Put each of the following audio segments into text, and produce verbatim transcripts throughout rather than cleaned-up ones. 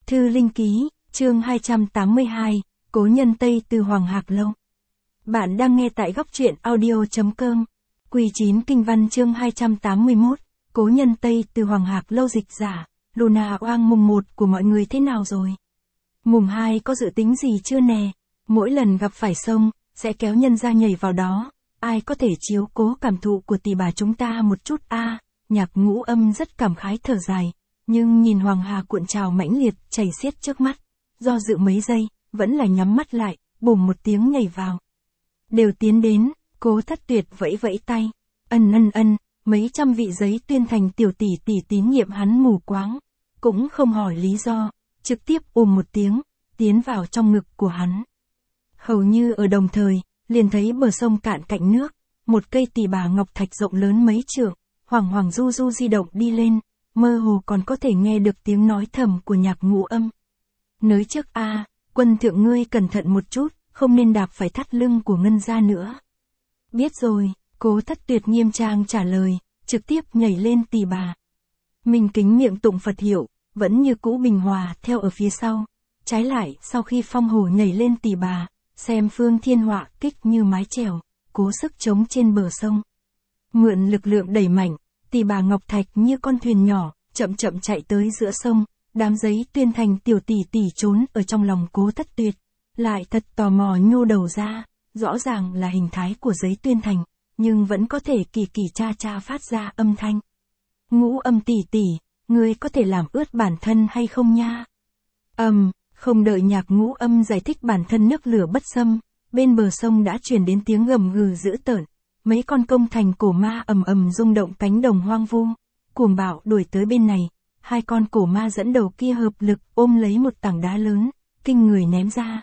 Thư Linh Ký, chương hai trăm tám mươi hai, Cố nhân Tây từ Hoàng Hạc Lâu. Bạn đang nghe tại góc truyện audio.com. Quỳ chín kinh văn chương hai trăm tám mươi mốt, Cố nhân Tây từ Hoàng Hạc Lâu dịch giả, Luna oang mùng một của mọi người thế nào rồi? Mùng hai có dự tính gì chưa nè? Mỗi lần gặp phải sông, sẽ kéo nhân ra nhảy vào đó. Ai có thể chiếu cố cảm thụ của tỷ bà chúng ta một chút a? À, Nhạc Ngũ Âm rất cảm khái thở dài, nhưng nhìn Hoàng Hà cuộn trào mãnh liệt chảy xiết trước mắt, do dự mấy giây, vẫn là nhắm mắt lại, bùm một tiếng nhảy vào. Đều tiến đến, Cố Thất Tuyệt vẫy vẫy tay, ân ân ân, mấy trăm vị giấy tuyên thành tiểu tỷ tỷ tín nhiệm hắn mù quáng, cũng không hỏi lý do, trực tiếp ôm một tiếng, tiến vào trong ngực của hắn. Hầu như ở đồng thời, liền thấy bờ sông cạn cạnh nước, một cây tỷ bà ngọc thạch rộng lớn mấy trượng, hoàng hoàng du du di động đi lên, mơ hồ còn có thể nghe được tiếng nói thầm của Nhạc Ngũ Âm. Nới trước a, à, quân thượng ngươi cẩn thận một chút, không nên đạp phải thắt lưng của ngân gia nữa. Biết rồi, Cố Thất Tuyệt nghiêm trang trả lời, trực tiếp nhảy lên tỷ bà. Mình kính miệng tụng Phật hiệu, vẫn như cũ bình hòa theo ở phía sau. Trái lại, sau khi phong hổ nhảy lên tỷ bà, xem Phương Thiên Họa kích như mái chèo, cố sức chống trên bờ sông. Mượn lực lượng đẩy mạnh, tỷ bà ngọc thạch như con thuyền nhỏ, chậm chậm chạy tới giữa sông, đám giấy tuyên thành tiểu tỷ tỷ trốn ở trong lòng Cố Thất Tuyệt, lại thật tò mò nhô đầu ra, rõ ràng là hình thái của giấy tuyên thành, nhưng vẫn có thể kỳ kỳ cha cha phát ra âm thanh. Ngũ Âm tỷ tỷ, ngươi có thể làm ướt bản thân hay không nha? Ầm, um, không đợi Nhạc Ngũ Âm giải thích bản thân nước lửa bất xâm, bên bờ sông đã truyền đến tiếng gầm gừ dữ tợn, mấy con công thành cổ ma ầm ầm rung động cánh đồng hoang vu, cuồng bạo đuổi tới bên này, hai con cổ ma dẫn đầu kia hợp lực ôm lấy một tảng đá lớn, kinh người ném ra.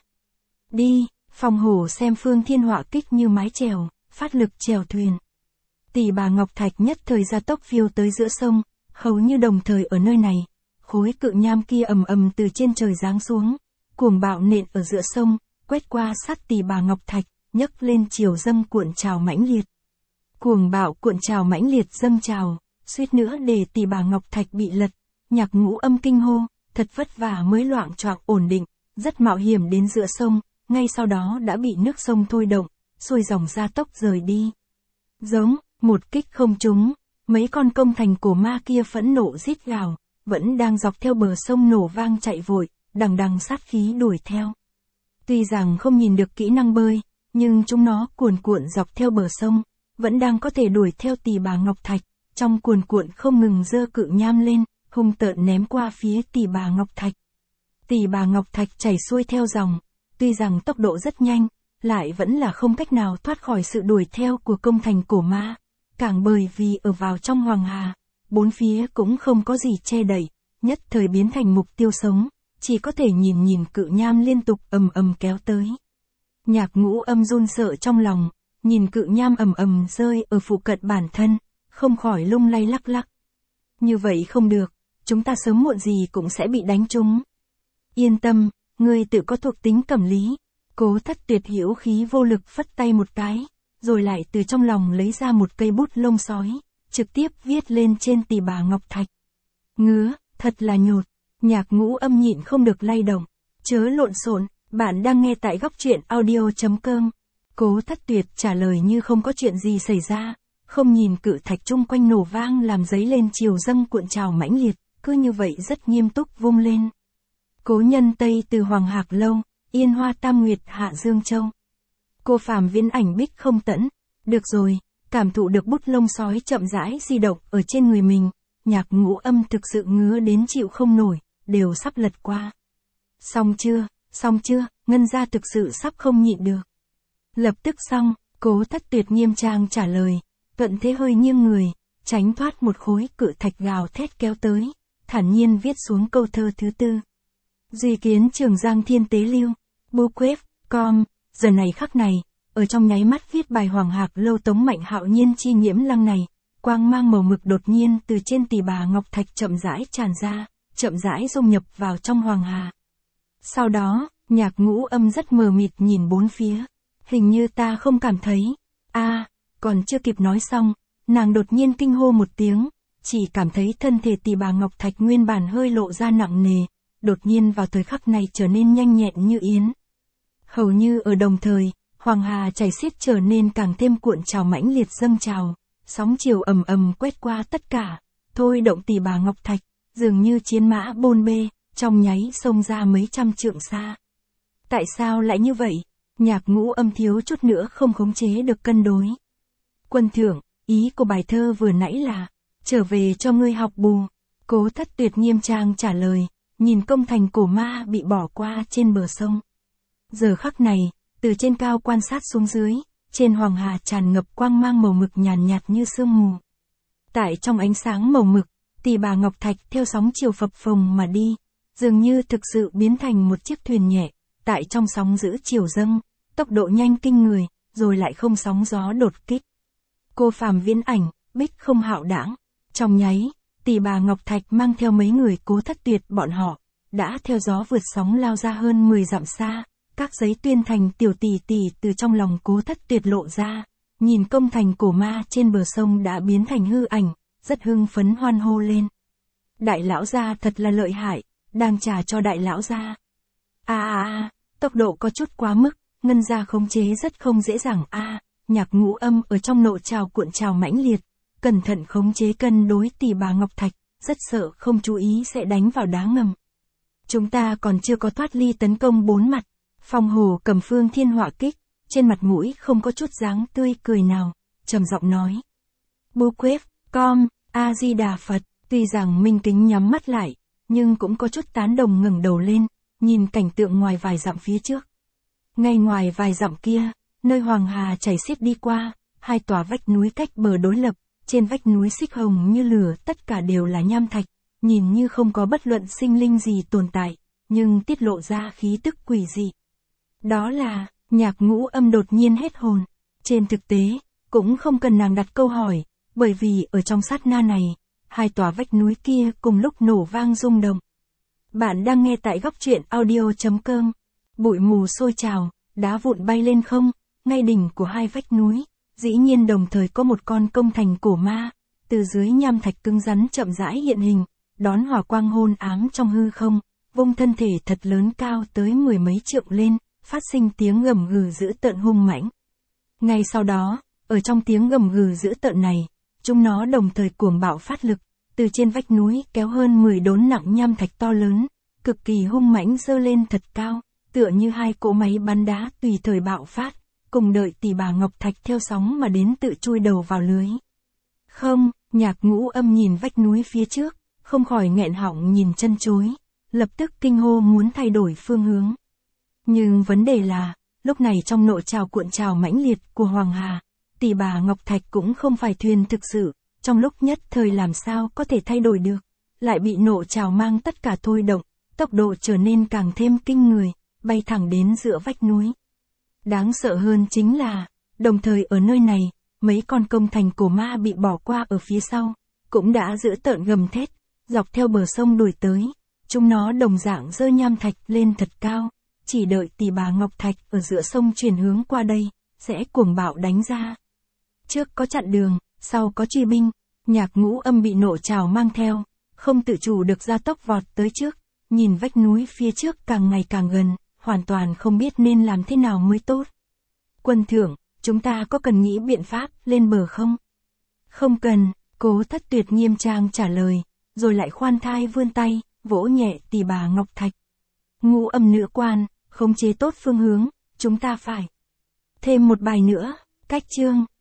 Đi, phong hổ xem Phương Thiên Họa kích như mái chèo, phát lực chèo thuyền. Tỷ bà ngọc thạch nhất thời gia tốc phiêu tới giữa sông, hầu như đồng thời ở nơi này, khối cự nham kia ầm ầm từ trên trời giáng xuống, cuồng bạo nện ở giữa sông, quét qua sát tỷ bà ngọc thạch, nhấc lên chiều dâng cuộn trào mãnh liệt. Cuồng bạo cuộn trào mãnh liệt dâng trào, suýt nữa để tỷ bà ngọc thạch bị lật. Nhạc Ngũ Âm kinh hô, thật vất vả mới loạng choạng ổn định, rất mạo hiểm đến giữa sông, ngay sau đó đã bị nước sông thôi động, xuôi dòng gia tốc rời đi. Giống, một kích không trúng, mấy con công thành cổ ma kia phẫn nộ rít gào, vẫn đang dọc theo bờ sông nổ vang chạy vội, đằng đằng sát khí đuổi theo. Tuy rằng không nhìn được kỹ năng bơi, nhưng chúng nó cuồn cuộn dọc theo bờ sông, vẫn đang có thể đuổi theo tỷ bà ngọc thạch, trong cuồn cuộn không ngừng giơ cự nham lên, hung tợn ném qua phía tỷ bà ngọc thạch. Tỷ bà ngọc thạch chảy xuôi theo dòng, tuy rằng tốc độ rất nhanh, lại vẫn là không cách nào thoát khỏi sự đuổi theo của công thành cổ ma, càng bởi vì ở vào trong Hoàng Hà, bốn phía cũng không có gì che đậy, nhất thời biến thành mục tiêu sống, chỉ có thể nhìn nhìn cự nham liên tục ầm ầm kéo tới. Nhạc Ngũ Âm run sợ trong lòng, nhìn cự nham ầm ầm rơi ở phụ cận bản thân, không khỏi lung lay lắc lắc. Như vậy không được, chúng ta sớm muộn gì cũng sẽ bị đánh trúng. Yên tâm, ngươi tự có thuộc tính cẩm lý. Cố Thất Tuyệt hữu khí vô lực phất tay một cái, rồi lại từ trong lòng lấy ra một cây bút lông sói, trực tiếp viết lên trên tỷ bà ngọc thạch. Ngứa, thật là nhột. Nhạc Ngũ Âm nhịn không được lay động. Chớ lộn xộn, bạn đang nghe tại góc truyện audio.com. Cố Thất Tuyệt trả lời như không có chuyện gì xảy ra, không nhìn cự thạch chung quanh nổ vang làm giấy lên chiều dâng cuộn trào mãnh liệt, cứ như vậy rất nghiêm túc vung lên. Cố nhân Tây từ Hoàng Hạc Lâu, Yên Hoa Tam Nguyệt Hạ Dương Châu. Cô phàm viễn ảnh bích không tẫn. Được rồi, cảm thụ được bút lông sói chậm rãi di động ở trên người mình, Nhạc Ngũ Âm thực sự ngứa đến chịu không nổi, đều sắp lật qua. Xong chưa, xong chưa, ngân gia thực sự sắp không nhịn được. Lập tức xong, Cố Thất Tuyệt nghiêm trang trả lời, thuận thế hơi nghiêng người, tránh thoát một khối cự thạch gào thét kéo tới, thản nhiên viết xuống câu thơ thứ tư. Duy kiến Trường Giang Thiên Tế Lưu, bookquép chấm com, giờ này khắc này, ở trong nháy mắt viết bài Hoàng Hạc Lâu Tống Mạnh Hạo Nhiên chi nhiễm lăng này, quang mang màu mực đột nhiên từ trên tỷ bà ngọc thạch chậm rãi tràn ra, chậm rãi dung nhập vào trong Hoàng Hà. Sau đó, Nhạc Ngũ Âm rất mờ mịt nhìn bốn phía, hình như ta không cảm thấy. A, à, còn chưa kịp nói xong, nàng đột nhiên kinh hô một tiếng, chỉ cảm thấy thân thể tỷ bà ngọc thạch nguyên bản hơi lộ ra nặng nề, đột nhiên vào thời khắc này trở nên nhanh nhẹn như yến. Hầu như ở đồng thời, Hoàng Hà chảy xiết trở nên càng thêm cuộn trào mãnh liệt dâng trào, sóng chiều ầm ầm quét qua tất cả, thôi động Tỷ Bà Ngọc Thạch, dường như chiến mã bôn bê, trong nháy xông ra mấy trăm trượng xa. Tại sao lại như vậy? Nhạc Ngũ Âm thiếu chút nữa không khống chế được cân đối. Quân thượng, ý của bài thơ vừa nãy là, trở về cho ngươi học bù. Cố Thất Tuyệt nghiêm trang trả lời, nhìn công thành cổ ma bị bỏ qua trên bờ sông. Giờ khắc này, từ trên cao quan sát xuống dưới, trên Hoàng Hà tràn ngập quang mang màu mực nhàn nhạt như sương mù. Tại trong ánh sáng màu mực, Tỷ Bà Ngọc Thạch theo sóng chiều phập phồng mà đi, dường như thực sự biến thành một chiếc thuyền nhẹ, tại trong sóng dữ chiều dâng, tốc độ nhanh kinh người, rồi lại không sóng gió đột kích. Cô phàm viễn ảnh, bích không hạo đãng, trong nháy, Tỷ Bà Ngọc Thạch mang theo mấy người Cố Thất Tuyệt bọn họ, đã theo gió vượt sóng lao ra hơn mười dặm xa, các giấy tuyên thành tiểu tỷ tỷ từ trong lòng Cố Thất Tuyệt lộ ra, nhìn công thành cổ ma trên bờ sông đã biến thành hư ảnh, rất hưng phấn hoan hô lên. Đại lão gia thật là lợi hại, đang trả cho đại lão gia. A a a, tốc độ có chút quá mức, ngân gia khống chế rất không dễ dàng a. À, Nhạc Ngũ Âm ở trong nộ trào cuộn trào mãnh liệt, cẩn thận khống chế cân đối Tỷ Bà Ngọc Thạch, rất sợ không chú ý sẽ đánh vào đá ngầm. Chúng ta còn chưa có thoát ly tấn công bốn mặt. Phong Hổ cầm Phương Thiên Họa Kích, trên mặt mũi không có chút dáng tươi cười nào, trầm giọng nói. Bô quếp, com, A-di-đà Phật, tuy rằng Minh Kính nhắm mắt lại, nhưng cũng có chút tán đồng ngẩng đầu lên, nhìn cảnh tượng ngoài vài dặm phía trước. Ngay ngoài vài dặm kia, nơi Hoàng Hà chảy xiết đi qua, hai tòa vách núi cách bờ đối lập, trên vách núi xích hồng như lửa tất cả đều là nham thạch, nhìn như không có bất luận sinh linh gì tồn tại, nhưng tiết lộ ra khí tức quỷ dị. Đó là, Nhạc Ngũ Âm đột nhiên hết hồn. Trên thực tế, cũng không cần nàng đặt câu hỏi, bởi vì ở trong sát na này, hai tòa vách núi kia cùng lúc nổ vang rung động. Bạn đang nghe tại góc truyện audio chấm com. Bụi mù sôi trào, đá vụn bay lên không, ngay đỉnh của hai vách núi, dĩ nhiên đồng thời có một con công thành cổ ma, từ dưới nham thạch cứng rắn chậm rãi hiện hình, đón hỏa quang hôn ám trong hư không, vung thân thể thật lớn cao tới mười mấy trượng lên, phát sinh tiếng gầm gừ dữ tợn hung mãnh. Ngay sau đó, ở trong tiếng gầm gừ dữ tợn này, chúng nó đồng thời cuồng bạo phát lực, từ trên vách núi kéo hơn mười đốn nặng nham thạch to lớn, cực kỳ hung mãnh giơ lên thật cao, tựa như hai cỗ máy bắn đá tùy thời bạo phát, cùng đợi Tỷ Bà Ngọc Thạch theo sóng mà đến tự chui đầu vào lưới. Không, Nhạc Ngũ Âm nhìn vách núi phía trước, không khỏi nghẹn họng nhìn chân chối, lập tức kinh hô muốn thay đổi phương hướng. Nhưng vấn đề là, lúc này trong nộ trào cuộn trào mãnh liệt của Hoàng Hà, Tỷ Bà Ngọc Thạch cũng không phải thuyền thực sự, trong lúc nhất thời làm sao có thể thay đổi được, lại bị nộ trào mang tất cả thôi động, tốc độ trở nên càng thêm kinh người, bay thẳng đến giữa vách núi. Đáng sợ hơn chính là, đồng thời ở nơi này, mấy con công thành cổ ma bị bỏ qua ở phía sau, cũng đã giữ tợn gầm thét, dọc theo bờ sông đuổi tới, chúng nó đồng dạng giơ nham thạch lên thật cao, chỉ đợi Tỷ Bà Ngọc Thạch ở giữa sông chuyển hướng qua đây, sẽ cuồng bạo đánh ra. Trước có chặn đường, sau có truy binh, Nhạc Ngũ Âm bị nộ trào mang theo, không tự chủ được ra tốc vọt tới trước, nhìn vách núi phía trước càng ngày càng gần, hoàn toàn không biết nên làm thế nào mới tốt. Quân thượng, chúng ta có cần nghĩ biện pháp lên bờ không? Không cần, Cố Thất Tuyệt nghiêm trang trả lời, rồi lại khoan thai vươn tay, vỗ nhẹ Tỷ Bà Ngọc Thạch. Ngũ Âm nữ quan, khống chế tốt phương hướng, chúng ta phải thêm một bài nữa, cách chương.